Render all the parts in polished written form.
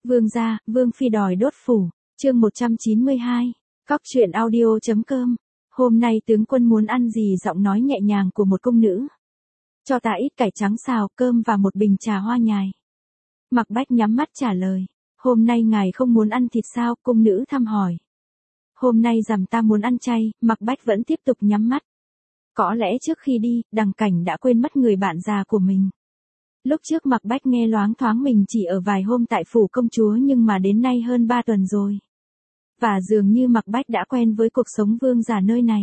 Vương gia, Vương phi đòi đốt phủ, chương 192, cóc truyện audio.com. Hôm nay tướng quân muốn ăn gì? Giọng nói nhẹ nhàng của một cung nữ. Cho ta ít cải trắng xào, cơm và một bình trà hoa nhài. Mạc Bách nhắm mắt trả lời. Hôm nay ngài không muốn ăn thịt sao? Cung nữ thăm hỏi. Hôm nay rằm ta muốn ăn chay. Mạc Bách vẫn tiếp tục nhắm mắt. Có lẽ trước khi đi, Đằng Cảnh đã quên mất người bạn già của mình. Lúc trước Mạc Bách nghe loáng thoáng mình chỉ ở vài hôm tại phủ công chúa, nhưng mà đến nay hơn 3 tuần rồi. Và dường như Mạc Bách đã quen với cuộc sống vương giả nơi này.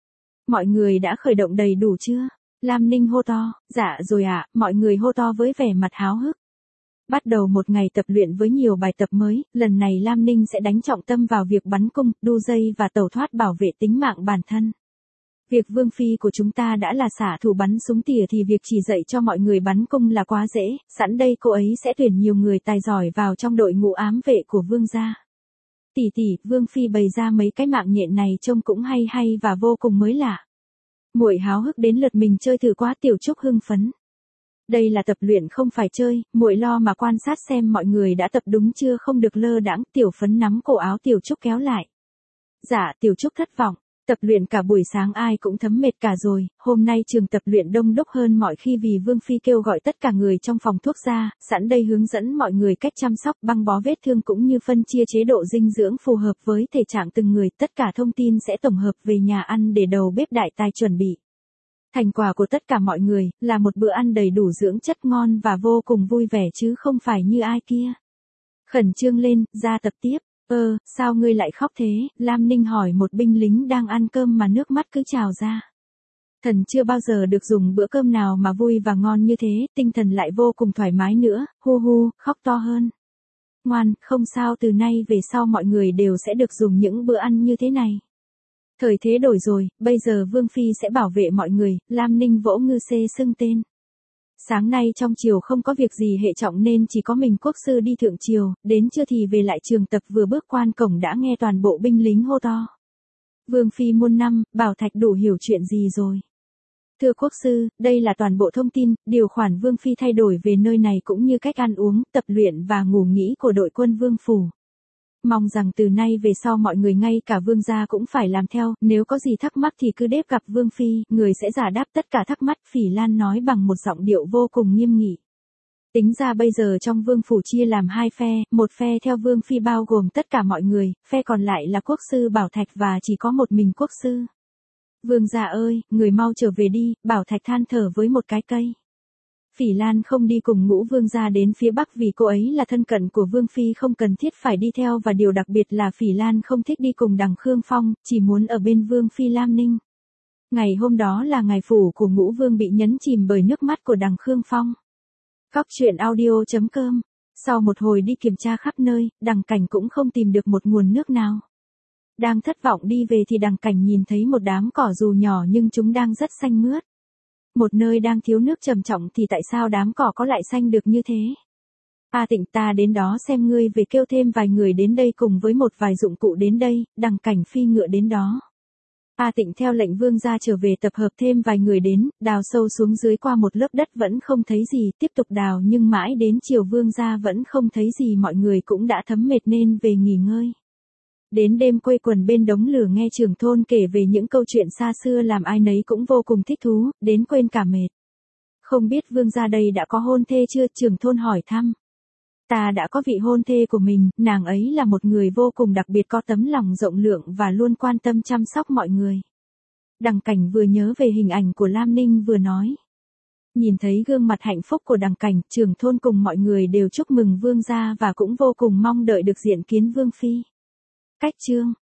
Mọi người đã khởi động đầy đủ chưa? Lam Ninh hô to. Dạ rồi ạ. Mọi người hô to với vẻ mặt háo hức. Bắt đầu một ngày tập luyện với nhiều bài tập mới, lần này Lam Ninh sẽ đánh trọng tâm vào việc bắn cung, đu dây và tẩu thoát bảo vệ tính mạng bản thân. Việc Vương phi của chúng ta đã là xả thủ bắn súng tỉa thì việc chỉ dạy cho mọi người bắn cung là quá dễ, sẵn đây cô ấy sẽ tuyển nhiều người tài giỏi vào trong đội ngũ ám vệ của vương gia. Tỷ tỷ, Vương phi bày ra mấy cái mạng nhện này trông cũng hay hay và vô cùng mới lạ. Muội háo hức đến lượt mình chơi thử quá. Tiểu Trúc hưng phấn. Đây là tập luyện không phải chơi, muội lo mà quan sát xem mọi người đã tập đúng chưa, không được lơ đãng. Tiểu Phấn nắm cổ áo Tiểu Trúc kéo lại. Dạ. Tiểu Trúc thất vọng. Tập luyện cả buổi sáng ai cũng thấm mệt cả rồi, hôm nay trường tập luyện đông đúc hơn mọi khi vì Vương phi kêu gọi tất cả người trong phòng thuốc ra, sẵn đây hướng dẫn mọi người cách chăm sóc, băng bó vết thương cũng như phân chia chế độ dinh dưỡng phù hợp với thể trạng từng người, tất cả thông tin sẽ tổng hợp về nhà ăn để đầu bếp đại tài chuẩn bị. Thành quả của tất cả mọi người là một bữa ăn đầy đủ dưỡng chất ngon và vô cùng vui vẻ chứ không phải như ai kia. Khẩn trương lên, ra tập tiếp. Sao ngươi lại khóc thế? Lam Ninh hỏi một binh lính đang ăn cơm mà nước mắt cứ trào ra. Thần chưa bao giờ được dùng bữa cơm nào mà vui và ngon như thế, tinh thần lại vô cùng thoải mái nữa, khóc to hơn. Ngoan, không sao, từ nay về sau mọi người đều sẽ được dùng những bữa ăn như thế này. Thời thế đổi rồi, bây giờ Vương phi sẽ bảo vệ mọi người. Lam Ninh vỗ ngư xê xưng tên. Sáng nay trong triều không có việc gì hệ trọng nên chỉ có mình quốc sư đi thượng triều, đến trưa thì về lại trường tập, vừa bước quan cổng đã nghe toàn bộ binh lính hô to. Vương phi muôn năm, Bảo Thạch đủ hiểu chuyện gì rồi? Thưa quốc sư, đây là toàn bộ thông tin, điều khoản Vương phi thay đổi về nơi này cũng như cách ăn uống, tập luyện và ngủ nghỉ của đội quân vương phủ. Mong rằng từ nay về sau mọi người ngay cả vương gia cũng phải làm theo, nếu có gì thắc mắc thì cứ đếp gặp Vương phi, người sẽ giải đáp tất cả thắc mắc. Phỉ Lan nói bằng một giọng điệu vô cùng nghiêm nghị. Tính ra bây giờ trong vương phủ chia làm hai phe, một phe theo Vương phi bao gồm tất cả mọi người, phe còn lại là quốc sư Bảo Thạch và chỉ có một mình quốc sư. Vương gia ơi, người mau trở về đi, Bảo Thạch than thở với một cái cây. Phỉ Lan không đi cùng Ngũ vương gia đến phía Bắc vì cô ấy là thân cận của Vương phi, không cần thiết phải đi theo, và điều đặc biệt là Phỉ Lan không thích đi cùng Đằng Khương Phong, chỉ muốn ở bên Vương phi Lam Ninh. Ngày hôm đó là ngày phủ của Ngũ vương bị nhấn chìm bởi nước mắt của Đằng Khương Phong. cóc truyện audio.com. Sau một hồi đi kiểm tra khắp nơi, Đằng Cảnh cũng không tìm được một nguồn nước nào. Đang thất vọng đi về thì Đằng Cảnh nhìn thấy một đám cỏ dù nhỏ nhưng chúng đang rất xanh mướt. Một nơi đang thiếu nước trầm trọng thì tại sao đám cỏ có lại xanh được như thế? A Tịnh, ta đến đó xem ngươi về, kêu thêm vài người đến đây cùng với một vài dụng cụ đến đây. Đằng Cảnh phi ngựa đến đó. A Tịnh theo lệnh vương gia trở về, tập hợp thêm vài người đến, đào sâu xuống dưới qua một lớp đất vẫn không thấy gì, tiếp tục đào nhưng mãi đến chiều vương gia vẫn không thấy gì, mọi người cũng đã thấm mệt nên về nghỉ ngơi. Đến đêm quây quần bên đống lửa nghe trưởng thôn kể về những câu chuyện xa xưa làm ai nấy cũng vô cùng thích thú, đến quên cả mệt. Không biết vương gia đây đã có hôn thê chưa? Trưởng thôn hỏi thăm. Ta đã có vị hôn thê của mình, nàng ấy là một người vô cùng đặc biệt, có tấm lòng rộng lượng và luôn quan tâm chăm sóc mọi người. Đằng Cảnh vừa nhớ về hình ảnh của Lam Ninh vừa nói. Nhìn thấy gương mặt hạnh phúc của Đằng Cảnh, trưởng thôn cùng mọi người đều chúc mừng vương gia và cũng vô cùng mong đợi được diện kiến Vương phi. Cách chương